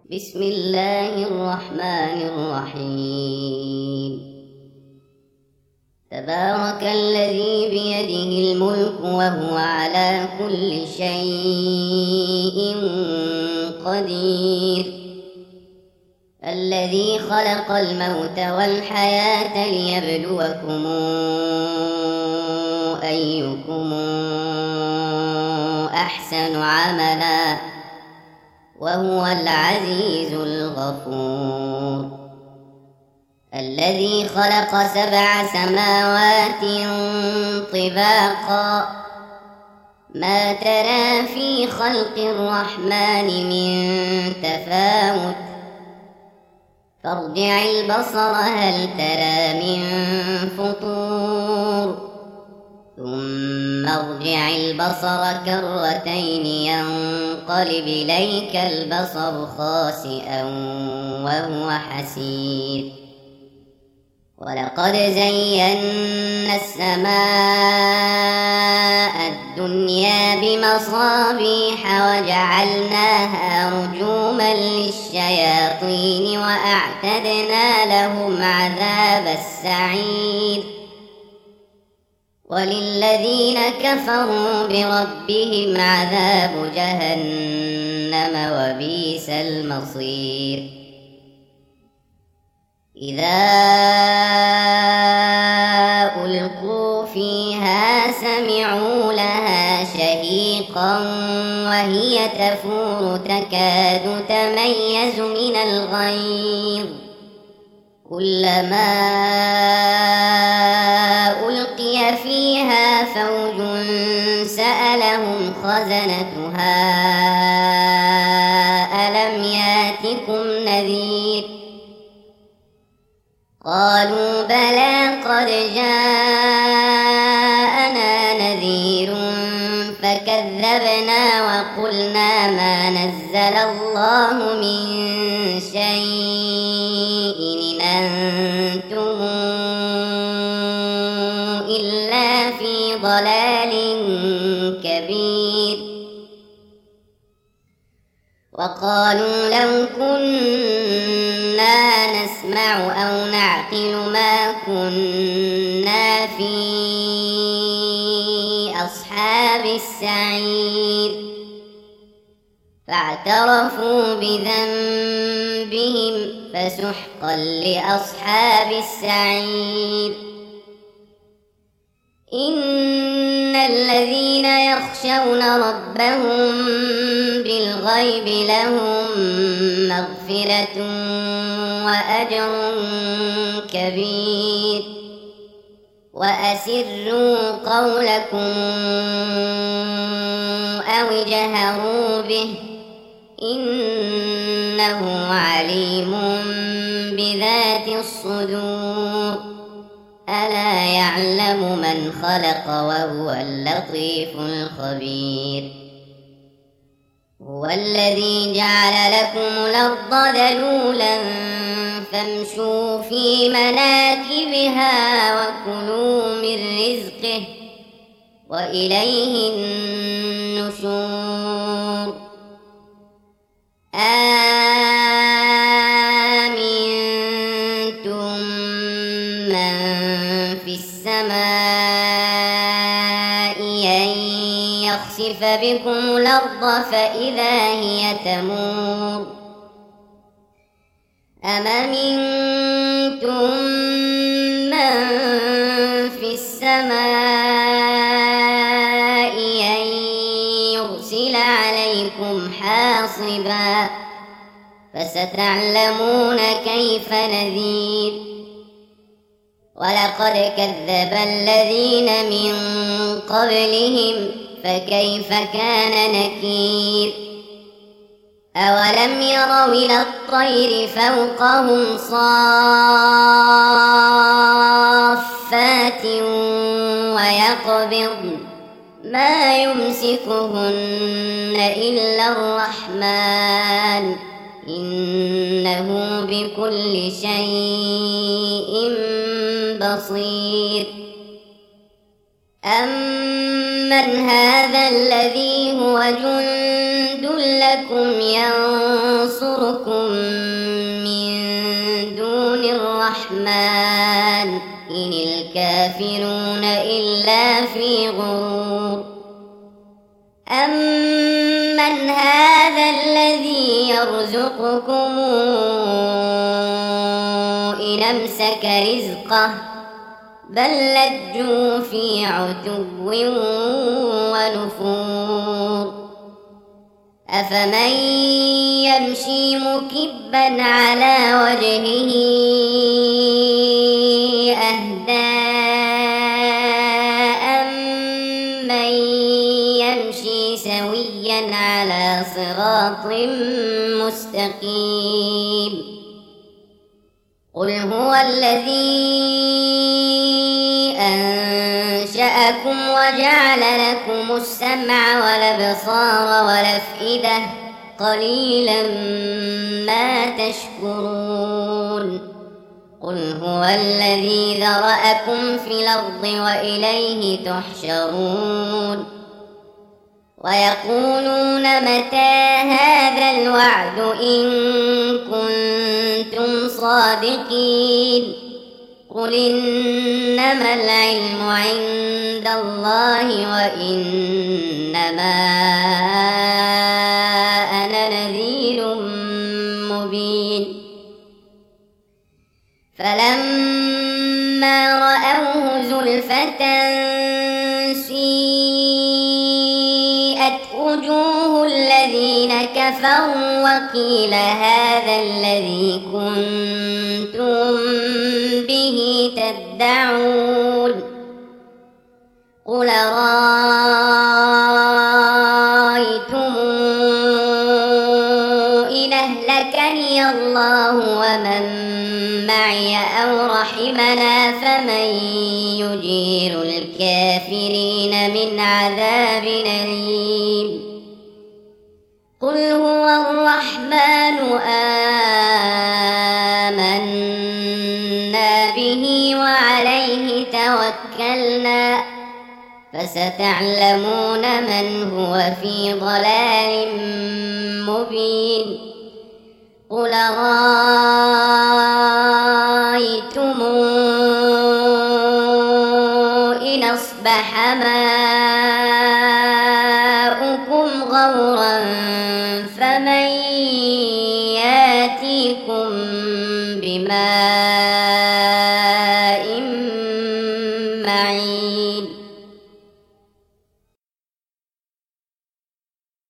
بسم الله الرحمن الرحيم. تبارك الذي بيده الملك وهو على كل شيء قدير، الذي خلق الموت والحياة ليبلوكم أيكم أحسن عملا وهو العزيز الغفور. الذي خلق 7 سماوات طباقا، ما ترى في خلق الرحمن من تفاوت، فارجع البصر هل ترى من فطور، ثم ارجع البصر كرتين ينقلب إليك البصر خاسئا وهو حسير. ولقد زينا السماء الدنيا بمصابيح وجعلناها رجوما للشياطين وأعتدنا لهم عذاب السعير. وللذين كفروا بربهم عذاب جهنم وبئس المصير. إذا ألقوا فيها سمعوا لها شهيقا وهي تفور تكاد تميز من الغيظ، كلما ألقي فيها فوج سألهم خزنتها ألم ياتكم نذير، قالوا بلى قد جاءنا نذير فكذبنا وقلنا ما نزل الله من شيء إن أنتم إلا في ضلال كبير. وقالوا لو كنا نسمع أو نعقل ما كنا في أصحاب السعير، فاعترفوا بذنبهم فسحقا لأصحاب السعير. إن الذين يخشون ربهم بالغيب لهم مغفرة وأجر كبير. وأسروا قولكم أو اجهروا به إنه عليم بذات الصدور. ألا يعلم من خلق وهو اللطيف الخبير. هو الذي جعل لكم الأرض ذلولا فامشوا في مناكبها وكلوا من رزقه وإليه النشور. أأمنتم من في السماء أن يخسف بكم الأرض فإذا هي تمور، أم أمنتم من في السماء أن يرسل عليكم حاصبا فستعلمون كيف نذير. ولقد كذب الذين من قبلهم فكيف كان نكير. أولم يروا إلى الطير فوقهم صافات ويقبضن ما يمسكهن إلا الرحمن إنه بكل شيء بصير. أمن هذا الذي هو جند لكم ينصركم الرحمن إن الكافرون إلا في غرور أمن هذا الذي يرزقكم إن أمسك رزقه بل لجوا في عتو ونفور أفمن يمشي مكبا على وجهه أهدى أمن يمشي سويا على صراط مستقيم قل هو الذي أنشأكم وجعل لكم السمع والأبصار والأفئدة قليلا ما تشكرون قل هو الذي ذرأكم في الأرض وإليه تحشرون ويقولون متى هذا الوعد إن كنتم صادقين قل إنما العلم عند الله وإنما أنا نذير مبين فلما رأوه زلفة سيئت وجوه الذين كفروا وقيل هذا الذي كنتم به تدعون قل رأيتم إن أهلكني الله ومن معي أو رحمنا فمن يجير الكافرين من عذاب أليم قل هو الرحمن آمنا به وعليه توكلنا فستعلمون من هو في ضلال مبين قل رأيتم إن أصبح ماؤكم غورا فمن ياتيكم بماء